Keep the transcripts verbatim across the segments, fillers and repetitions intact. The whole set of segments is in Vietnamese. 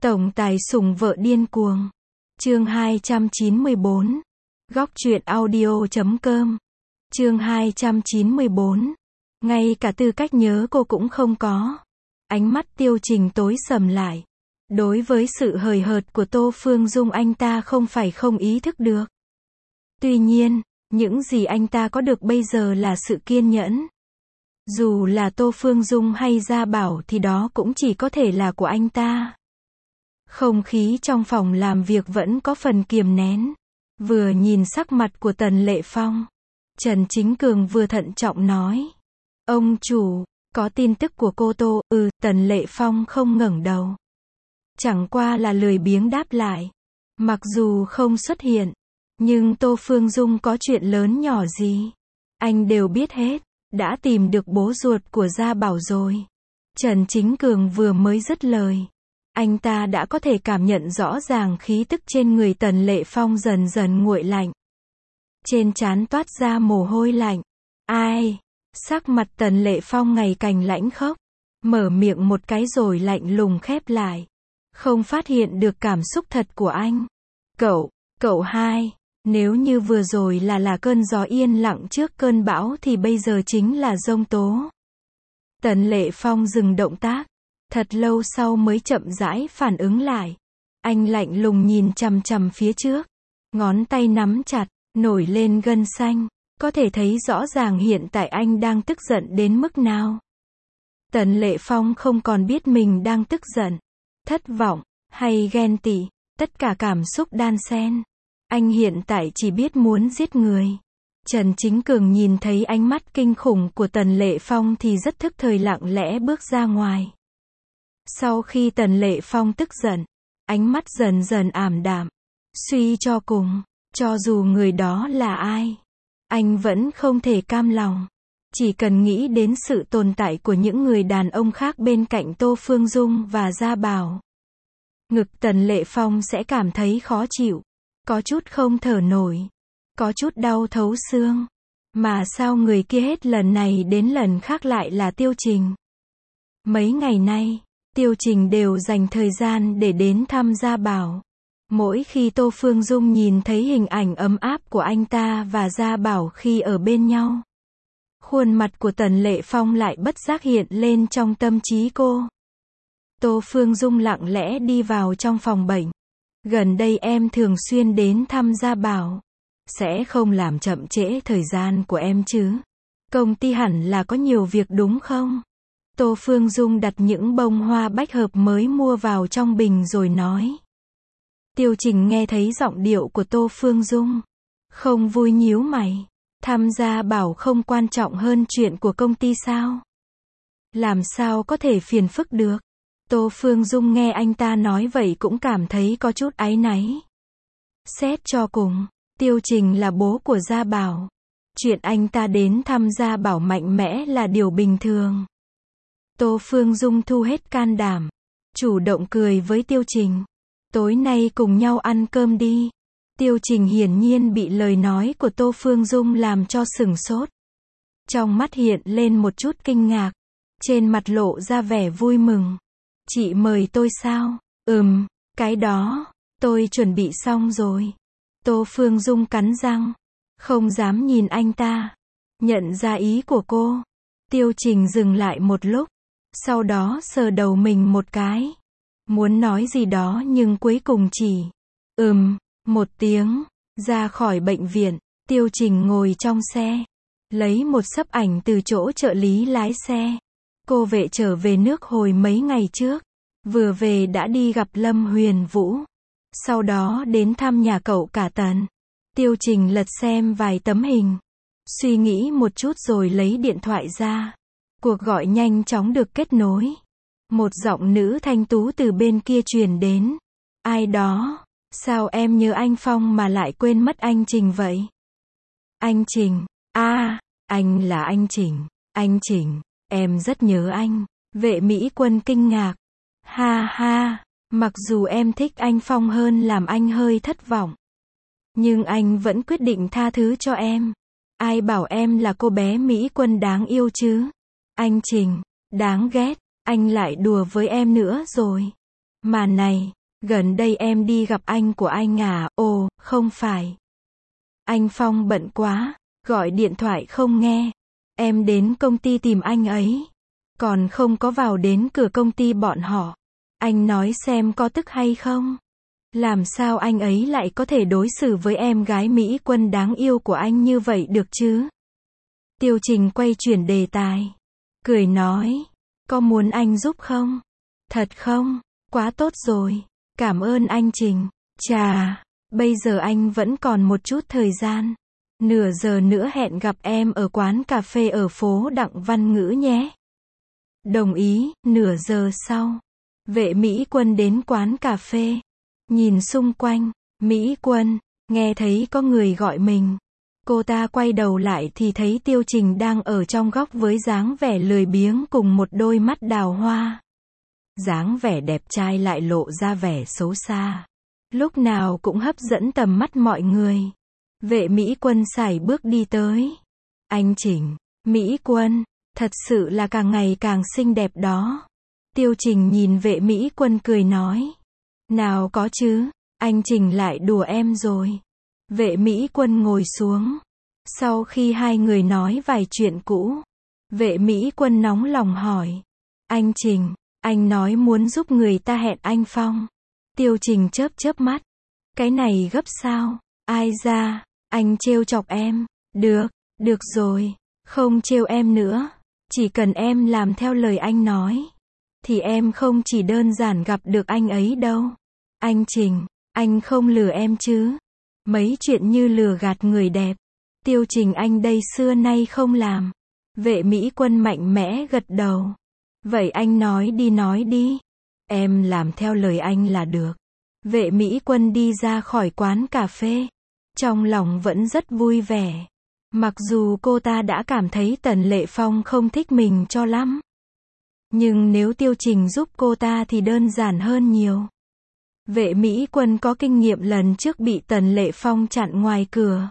Tổng tài sủng vợ điên cuồng. Chương hai trăm chín mươi bốn. Góc truyện audio chấm com. Chương hai trăm chín mươi bốn. Ngay cả tư cách nhớ cô cũng không có. Ánh mắt Tiêu Trình tối sầm lại. Đối với sự hời hợt của Tô Phương Dung anh ta không phải không ý thức được. Tuy nhiên, những gì anh ta có được bây giờ là sự kiên nhẫn. Dù là Tô Phương Dung hay Gia Bảo thì đó cũng chỉ có thể là của anh ta. Không khí trong phòng làm việc vẫn có phần kiềm nén. Vừa nhìn sắc mặt của Tần Lệ Phong, Trần Chính Cường vừa thận trọng nói. Ông chủ, có tin tức của cô Tô? Ừ, Tần Lệ Phong không ngẩng đầu. Chẳng qua là lười biếng đáp lại. Mặc dù không xuất hiện, nhưng Tô Phương Dung có chuyện lớn nhỏ gì, anh đều biết hết. Đã tìm được bố ruột của Gia Bảo rồi. Trần Chính Cường vừa mới dứt lời, anh ta đã có thể cảm nhận rõ ràng khí tức trên người Tần Lệ Phong dần dần nguội lạnh. Trên trán toát ra mồ hôi lạnh. Ai? Sắc mặt Tần Lệ Phong ngày càng lãnh khốc. Mở miệng một cái rồi lạnh lùng khép lại. Không phát hiện được cảm xúc thật của anh. Cậu, cậu hai. Nếu như vừa rồi là là cơn gió yên lặng trước cơn bão thì bây giờ chính là giông tố. Tần Lệ Phong dừng động tác. Thật lâu sau mới chậm rãi phản ứng lại. Anh lạnh lùng nhìn chằm chằm phía trước. Ngón tay nắm chặt, nổi lên gân xanh. Có thể thấy rõ ràng hiện tại anh đang tức giận đến mức nào. Tần Lệ Phong không còn biết mình đang tức giận, thất vọng, hay ghen tị. Tất cả cảm xúc đan xen. Anh hiện tại chỉ biết muốn giết người. Trần Chính Cường nhìn thấy ánh mắt kinh khủng của Tần Lệ Phong thì rất thức thời lặng lẽ bước ra ngoài. Sau khi Tần Lệ Phong tức giận, ánh mắt dần dần ảm đạm. Suy cho cùng, cho dù người đó là ai, anh vẫn không thể cam lòng. Chỉ cần nghĩ đến sự tồn tại của những người đàn ông khác bên cạnh Tô Phương Dung và Gia Bảo, ngực Tần Lệ Phong sẽ cảm thấy khó chịu. Có chút không thở nổi. Có chút đau thấu xương. Mà sao người kia hết lần này đến lần khác lại là Tiêu Trình. Mấy ngày nay, Tiêu Trình đều dành thời gian để đến thăm Gia Bảo. Mỗi khi Tô Phương Dung nhìn thấy hình ảnh ấm áp của anh ta và Gia Bảo khi ở bên nhau, khuôn mặt của Tần Lệ Phong lại bất giác hiện lên trong tâm trí cô. Tô Phương Dung lặng lẽ đi vào trong phòng bệnh. Gần đây em thường xuyên đến thăm Gia Bảo. Sẽ không làm chậm trễ thời gian của em chứ? Công ty hẳn là có nhiều việc đúng không? Tô Phương Dung đặt những bông hoa bách hợp mới mua vào trong bình rồi nói. Tiêu Trình nghe thấy giọng điệu của Tô Phương Dung, không vui nhíu mày. Thăm Gia Bảo không quan trọng hơn chuyện của công ty sao? Làm sao có thể phiền phức được? Tô Phương Dung nghe anh ta nói vậy cũng cảm thấy có chút áy náy. Xét cho cùng, Tiêu Trình là bố của Gia Bảo. Chuyện anh ta đến thăm Gia Bảo mạnh mẽ là điều bình thường. Tô Phương Dung thu hết can đảm, chủ động cười với Tiêu Trình. Tối nay cùng nhau ăn cơm đi. Tiêu Trình hiển nhiên bị lời nói của Tô Phương Dung làm cho sửng sốt. Trong mắt hiện lên một chút kinh ngạc. Trên mặt lộ ra vẻ vui mừng. Chị mời tôi sao? Ừm, cái đó, tôi chuẩn bị xong rồi. Tô Phương Dung cắn răng, không dám nhìn anh ta. Nhận ra ý của cô, Tiêu Trình dừng lại một lúc, sau đó sờ đầu mình một cái. Muốn nói gì đó nhưng cuối cùng chỉ, ừm, một tiếng. Ra khỏi bệnh viện, Tiêu Trình ngồi trong xe, lấy một xấp ảnh từ chỗ trợ lý lái xe. Cô vệ trở về nước hồi mấy ngày trước. Vừa về đã đi gặp Lâm Huyền Vũ. Sau đó đến thăm nhà cậu cả Tần. Tiêu Trình lật xem vài tấm hình. Suy nghĩ một chút rồi lấy điện thoại ra. Cuộc gọi nhanh chóng được kết nối. Một giọng nữ thanh tú từ bên kia truyền đến. Ai đó? Sao em nhớ anh Phong mà lại quên mất anh Trình vậy? Anh Trình. À, anh là anh Trình. Anh Trình, em rất nhớ anh. Vệ Mỹ Quân kinh ngạc. Ha ha, mặc dù em thích anh Phong hơn làm anh hơi thất vọng. Nhưng anh vẫn quyết định tha thứ cho em. Ai bảo em là cô bé Mỹ Quân đáng yêu chứ? Anh Trình, đáng ghét, anh lại đùa với em nữa rồi. Mà này, gần đây em đi gặp anh của anh à? Ồ, không phải. Anh Phong bận quá, gọi điện thoại không nghe. Em đến công ty tìm anh ấy. Còn không có vào đến cửa công ty bọn họ. Anh nói xem có tức hay không? Làm sao anh ấy lại có thể đối xử với em gái Mỹ Quân đáng yêu của anh như vậy được chứ? Tiêu Trình quay chuyển đề tài. Cười nói. Có muốn anh giúp không? Thật không? Quá tốt rồi. Cảm ơn anh Trình. Chà, bây giờ anh vẫn còn một chút thời gian. Nửa giờ nữa hẹn gặp em ở quán cà phê ở phố Đặng Văn Ngữ nhé. Đồng ý, nửa giờ sau. Vệ Mỹ Quân đến quán cà phê. Nhìn xung quanh, Mỹ Quân, nghe thấy có người gọi mình. Cô ta quay đầu lại thì thấy Tiêu Trình đang ở trong góc với dáng vẻ lười biếng cùng một đôi mắt đào hoa. Dáng vẻ đẹp trai lại lộ ra vẻ xấu xa. Lúc nào cũng hấp dẫn tầm mắt mọi người. Vệ Mỹ Quân sải bước đi tới. Anh Trình, Mỹ Quân, thật sự là càng ngày càng xinh đẹp đó. Tiêu Trình nhìn Vệ Mỹ Quân cười nói. Nào có chứ, anh Trình lại đùa em rồi. Vệ Mỹ Quân ngồi xuống. Sau khi hai người nói vài chuyện cũ, Vệ Mỹ Quân nóng lòng hỏi. Anh Trình, anh nói muốn giúp người ta hẹn anh Phong. Tiêu Trình chớp chớp mắt. Cái này gấp sao? Ai ra, anh trêu chọc em. Được, được rồi, không trêu em nữa. Chỉ cần em làm theo lời anh nói, thì em không chỉ đơn giản gặp được anh ấy đâu. Anh Trình, anh không lừa em chứ? Mấy chuyện như lừa gạt người đẹp, Tiêu Trình anh đây xưa nay không làm. Vệ Mỹ Quân mạnh mẽ gật đầu. Vậy anh nói đi nói đi. Em làm theo lời anh là được. Vệ Mỹ Quân đi ra khỏi quán cà phê. Trong lòng vẫn rất vui vẻ. Mặc dù cô ta đã cảm thấy Tần Lệ Phong không thích mình cho lắm. Nhưng nếu Tiêu Trình giúp cô ta thì đơn giản hơn nhiều. Vệ Mỹ Quân có kinh nghiệm lần trước bị Tần Lệ Phong chặn ngoài cửa.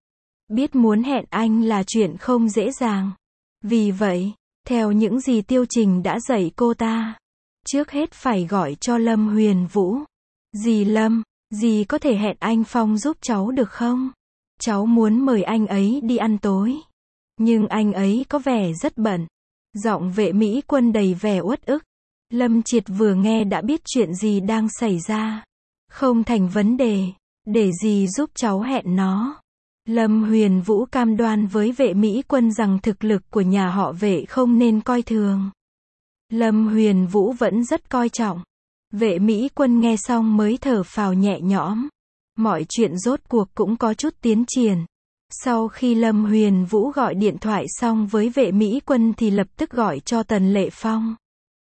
Biết muốn hẹn anh là chuyện không dễ dàng. Vì vậy, theo những gì Tiêu Trình đã dạy cô ta, trước hết phải gọi cho Lâm Huyền Vũ. Dì Lâm, dì có thể hẹn anh Phong giúp cháu được không? Cháu muốn mời anh ấy đi ăn tối. Nhưng anh ấy có vẻ rất bận. Giọng Vệ Mỹ Quân đầy vẻ uất ức. Lâm Triệt vừa nghe đã biết chuyện gì đang xảy ra. Không thành vấn đề. Để dì giúp cháu hẹn nó. Lâm Huyền Vũ cam đoan với Vệ Mỹ Quân rằng thực lực của nhà họ Vệ không nên coi thường. Lâm Huyền Vũ vẫn rất coi trọng. Vệ Mỹ Quân nghe xong mới thở phào nhẹ nhõm. Mọi chuyện rốt cuộc cũng có chút tiến triển. Sau khi Lâm Huyền Vũ gọi điện thoại xong với Vệ Mỹ Quân thì lập tức gọi cho Tần Lệ Phong.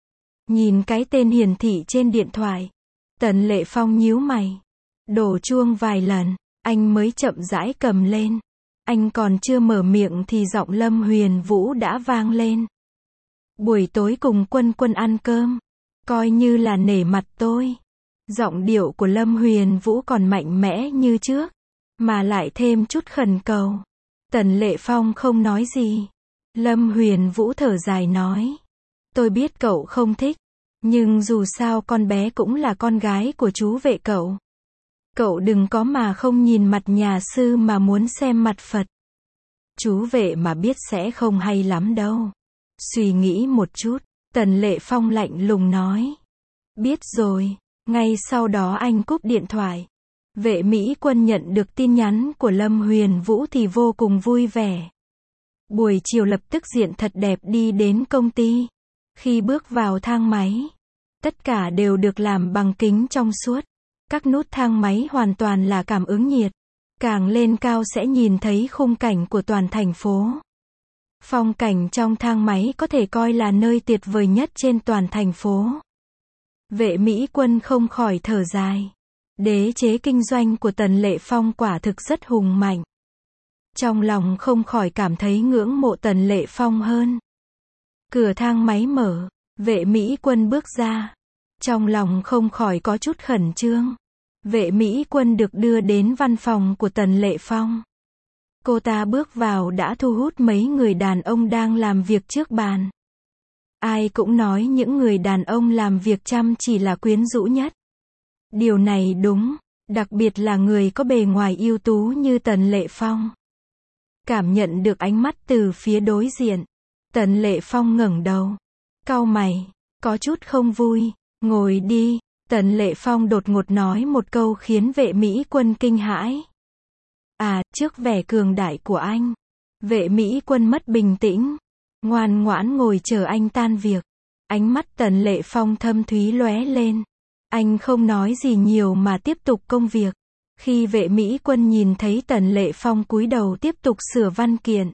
Nhìn cái tên hiển thị trên điện thoại, Tần Lệ Phong nhíu mày. Đổ chuông vài lần, anh mới chậm rãi cầm lên. Anh còn chưa mở miệng thì giọng Lâm Huyền Vũ đã vang lên. Buổi tối cùng Quân Quân ăn cơm, coi như là nể mặt tôi. Giọng điệu của Lâm Huyền Vũ còn mạnh mẽ như trước, mà lại thêm chút khẩn cầu. Tần Lệ Phong không nói gì. Lâm Huyền Vũ thở dài nói. Tôi biết cậu không thích, nhưng dù sao con bé cũng là con gái của chú Vệ cậu. Cậu đừng có mà không nhìn mặt nhà sư mà muốn xem mặt Phật. Chú Vệ mà biết sẽ không hay lắm đâu. Suy nghĩ một chút, Tần Lệ Phong lạnh lùng nói. Biết rồi. Ngay sau đó anh cúp điện thoại. Vệ Mỹ Quân nhận được tin nhắn của Lâm Huyền Vũ thì vô cùng vui vẻ. Buổi chiều lập tức diện thật đẹp đi đến công ty. Khi bước vào thang máy, tất cả đều được làm bằng kính trong suốt. Các nút thang máy hoàn toàn là cảm ứng nhiệt. Càng lên cao sẽ nhìn thấy khung cảnh của toàn thành phố. Phong cảnh trong thang máy có thể coi là nơi tuyệt vời nhất trên toàn thành phố. Vệ Mỹ Quân không khỏi thở dài. Đế chế kinh doanh của Tần Lệ Phong quả thực rất hùng mạnh. Trong lòng không khỏi cảm thấy ngưỡng mộ Tần Lệ Phong hơn. Cửa thang máy mở, Vệ Mỹ Quân bước ra. Trong lòng không khỏi có chút khẩn trương. Vệ Mỹ Quân được đưa đến văn phòng của Tần Lệ Phong. Cô ta bước vào đã thu hút mấy người đàn ông đang làm việc trước bàn. Ai cũng nói những người đàn ông làm việc chăm chỉ là quyến rũ nhất. Điều này đúng, đặc biệt là người có bề ngoài ưu tú như Tần Lệ Phong. Cảm nhận được ánh mắt từ phía đối diện, Tần Lệ Phong ngẩng đầu, cau mày, có chút không vui, ngồi đi. Tần Lệ Phong đột ngột nói một câu khiến Vệ Mỹ Quân kinh hãi. À, trước vẻ cường đại của anh, Vệ Mỹ Quân mất bình tĩnh, ngoan ngoãn ngồi chờ anh tan việc. Ánh mắt Tần Lệ Phong thâm thúy lóe lên. Anh không nói gì nhiều mà tiếp tục công việc. Khi Vệ Mỹ Quân nhìn thấy Tần Lệ Phong cúi đầu tiếp tục sửa văn kiện,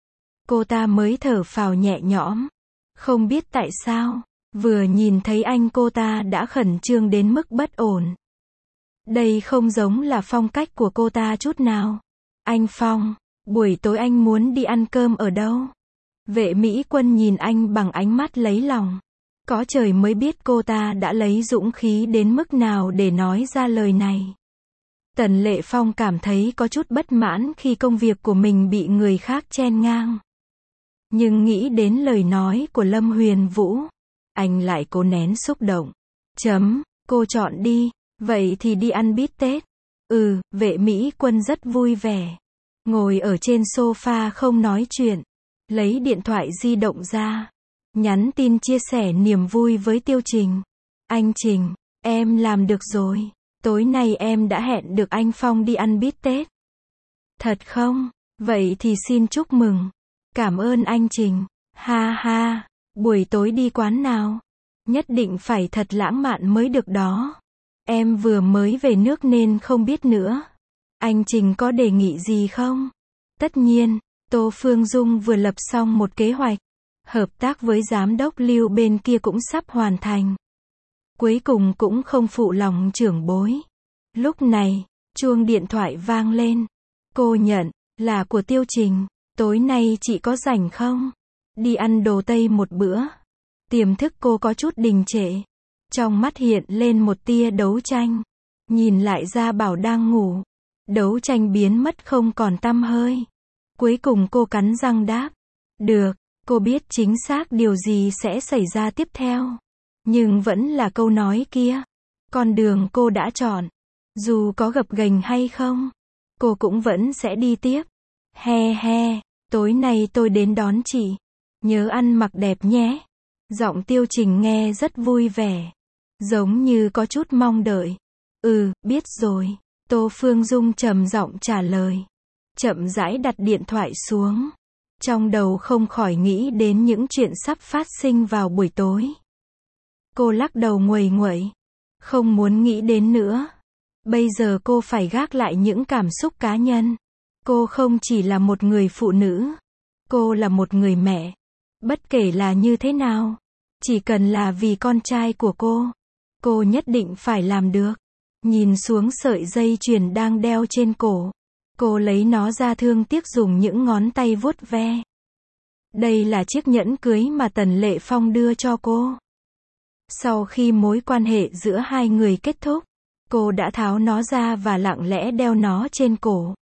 cô ta mới thở phào nhẹ nhõm. Không biết tại sao, vừa nhìn thấy anh cô ta đã khẩn trương đến mức bất ổn. Đây không giống là phong cách của cô ta chút nào. Anh Phong, buổi tối anh muốn đi ăn cơm ở đâu? Vệ Mỹ Quân nhìn anh bằng ánh mắt lấy lòng. Có trời mới biết cô ta đã lấy dũng khí đến mức nào để nói ra lời này. Tần Lệ Phong cảm thấy có chút bất mãn khi công việc của mình bị người khác chen ngang. Nhưng nghĩ đến lời nói của Lâm Huyền Vũ, anh lại cố nén xúc động. Chấm, cô chọn đi, vậy thì đi ăn bít tết. Ừ, Vệ Mỹ Quân rất vui vẻ. Ngồi ở trên sofa không nói chuyện. Lấy điện thoại di động ra. Nhắn tin chia sẻ niềm vui với Tiêu Trình. Anh Trình, em làm được rồi. Tối nay em đã hẹn được anh Phong đi ăn bít tết. Thật không? Vậy thì xin chúc mừng. Cảm ơn anh Trình. Ha ha, buổi tối đi quán nào? Nhất định phải thật lãng mạn mới được đó. Em vừa mới về nước nên không biết nữa. Anh Trình có đề nghị gì không? Tất nhiên, Tô Phương Dung vừa lập xong một kế hoạch. Hợp tác với giám đốc Lưu bên kia cũng sắp hoàn thành. Cuối cùng cũng không phụ lòng trưởng bối. Lúc này, chuông điện thoại vang lên. Cô nhận, là của Tiêu Trình. Tối nay chị có rảnh không? Đi ăn đồ Tây một bữa. Tiềm thức cô có chút đình trệ. Trong mắt hiện lên một tia đấu tranh. Nhìn lại Gia Bảo đang ngủ. Đấu tranh biến mất không còn tăm hơi. Cuối cùng cô cắn răng đáp. Được, cô biết chính xác điều gì sẽ xảy ra tiếp theo. Nhưng vẫn là câu nói kia. Con đường cô đã chọn. Dù có gập ghềnh hay không, cô cũng vẫn sẽ đi tiếp. He he, tối nay tôi đến đón chị. Nhớ ăn mặc đẹp nhé. Giọng Tiêu Trình nghe rất vui vẻ. Giống như có chút mong đợi. Ừ, biết rồi. Tô Phương Dung trầm giọng trả lời. Chậm rãi đặt điện thoại xuống. Trong đầu không khỏi nghĩ đến những chuyện sắp phát sinh vào buổi tối. Cô lắc đầu nguầy nguậy. Không muốn nghĩ đến nữa. Bây giờ cô phải gác lại những cảm xúc cá nhân. Cô không chỉ là một người phụ nữ. Cô là một người mẹ. Bất kể là như thế nào. Chỉ cần là vì con trai của cô. Cô nhất định phải làm được. Nhìn xuống sợi dây chuyền đang đeo trên cổ. Cô lấy nó ra thương tiếc dùng những ngón tay vuốt ve. Đây là chiếc nhẫn cưới mà Tần Lệ Phong đưa cho cô. Sau khi mối quan hệ giữa hai người kết thúc, cô đã tháo nó ra và lặng lẽ đeo nó trên cổ.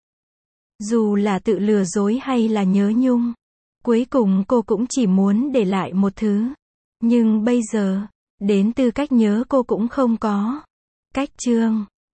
Dù là tự lừa dối hay là nhớ nhung, cuối cùng cô cũng chỉ muốn để lại một thứ. Nhưng bây giờ, đến tư cách nhớ cô cũng không có. Cách chương